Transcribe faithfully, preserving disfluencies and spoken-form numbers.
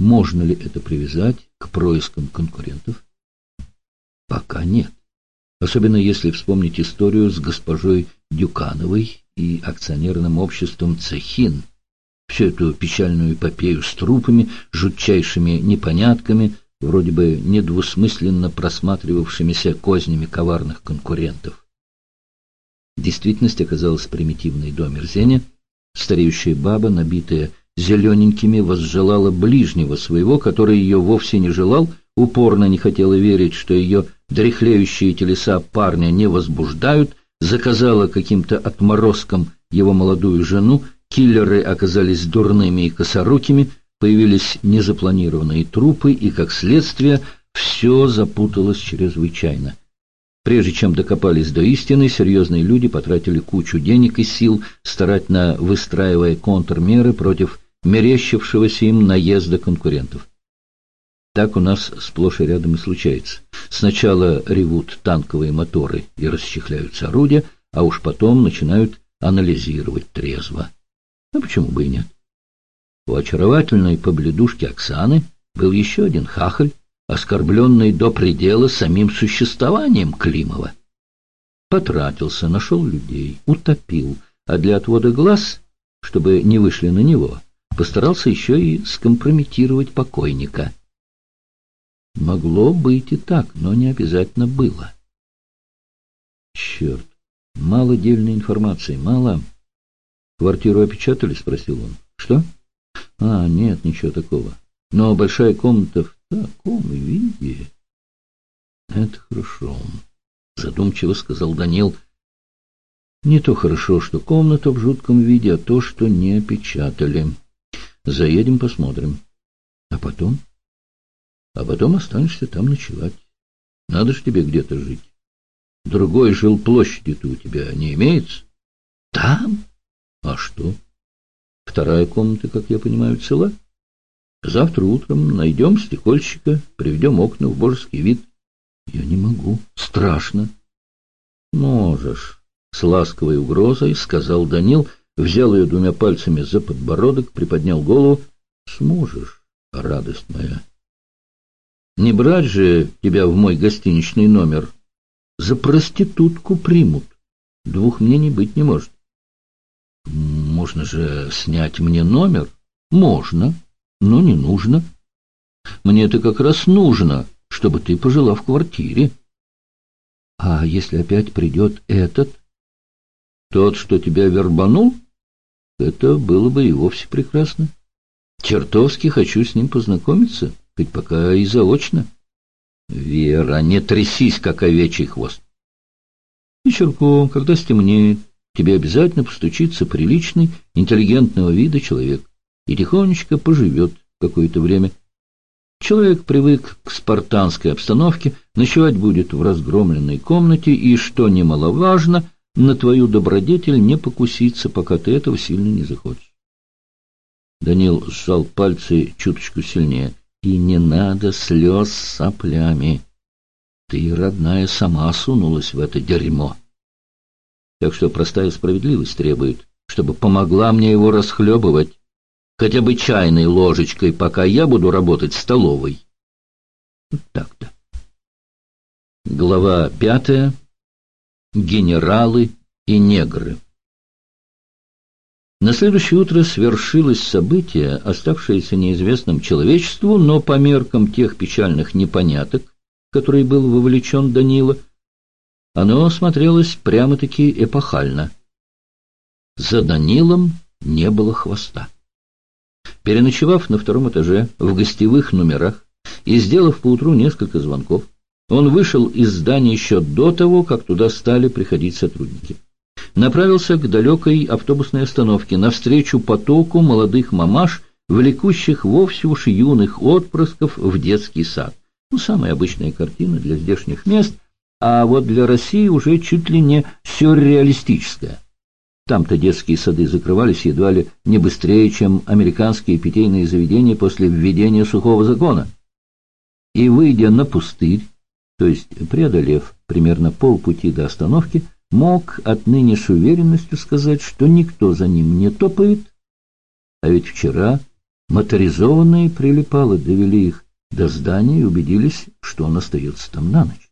Можно ли это привязать к проискам конкурентов? Пока нет. Особенно если вспомнить историю с госпожой Дюкановой и акционерным обществом «Цехин». Всю эту печальную эпопею с трупами, жутчайшими непонятками, вроде бы недвусмысленно просматривавшимися кознями коварных конкурентов. Действительность оказалась примитивной до омерзения. Стареющая баба, набитая зелененькими, возжелала ближнего своего, который ее вовсе не желал, упорно не хотела верить, что ее дряхлеющие телеса парня не возбуждают, заказала каким-то отморозкам его молодую жену, киллеры оказались дурными и косорукими, появились незапланированные трупы, и, как следствие, все запуталось чрезвычайно. Прежде чем докопались до истины, серьезные люди потратили кучу денег и сил, старательно выстраивая контрмеры против мерещившегося им наезда конкурентов. Так у нас сплошь и рядом и случается. Сначала ревут танковые моторы и расчехляются орудия, а уж потом начинают анализировать трезво. А почему бы и нет? У очаровательной побледушки Оксаны был еще один хахаль, оскорбленный до предела самим существованием Климова. Потратился, нашел людей, утопил, а для отвода глаз, чтобы не вышли на него, постарался еще и скомпрометировать покойника. Могло быть и так, но не обязательно было. Черт, мало дельной информации, мало. Квартиру опечатали, спросил он. Что? А, нет, ничего такого. Но большая комната в таком виде... Это хорошо, задумчиво сказал Данил. Не то хорошо, что комната в жутком виде, а то, что не опечатали. Заедем, посмотрим. А потом? А потом останешься там ночевать. Надо ж тебе где-то жить. Другой жилплощади-то у тебя не имеется? Там? А что? Вторая комната, как я понимаю, цела? Завтра утром найдем стекольщика, приведем окна в божеский вид. Я не могу. Страшно. Можешь. С ласковой угрозой сказал Данил, взял ее двумя пальцами за подбородок, приподнял голову. Сможешь, радость моя. Не брать же тебя в мой гостиничный номер. За проститутку примут. Двух мнений быть не может. Можно же снять мне номер? Можно, но не нужно. Мне это как раз нужно, чтобы ты пожила в квартире. А если опять придет этот? Тот, что тебя вербанул? Это было бы и вовсе прекрасно. Чертовски хочу с ним познакомиться, хоть пока и заочно. Вера, не трясись, как овечий хвост. Вечерком, когда стемнеет, тебе обязательно постучится приличный, интеллигентного вида человек и тихонечко поживет какое-то время. Человек привык к спартанской обстановке, ночевать будет в разгромленной комнате и, что немаловажно, на твою добродетель не покуситься, пока ты этого сильно не захочешь. Данил сжал пальцы чуточку сильнее. И не надо слез с соплями. Ты, родная, сама сунулась в это дерьмо. Так что простая справедливость требует, чтобы помогла мне его расхлебывать, хотя бы чайной ложечкой, пока я буду работать в столовой. Вот так-то. Глава пятая. Генералы и негры. На следующее утро свершилось событие, оставшееся неизвестным человечеству, но по меркам тех печальных непоняток, в которые был вовлечен Данила, оно смотрелось прямо-таки эпохально. За Данилом не было хвоста. Переночевав на втором этаже в гостевых номерах и сделав поутру несколько звонков, он вышел из здания еще до того, как туда стали приходить сотрудники. Направился к далекой автобусной остановке, навстречу потоку молодых мамаш, влекущих вовсе уж юных отпрысков в детский сад. Ну, самая обычная картина для здешних мест, а вот для России уже чуть ли не сюрреалистическая. Там-то детские сады закрывались едва ли не быстрее, чем американские питейные заведения после введения сухого закона. И, выйдя на пустырь, то есть преодолев примерно полпути до остановки, мог отныне с уверенностью сказать, что никто за ним не топает, а ведь вчера Моторизованные прилипалы довели их до здания и убедились, что он остается там на ночь.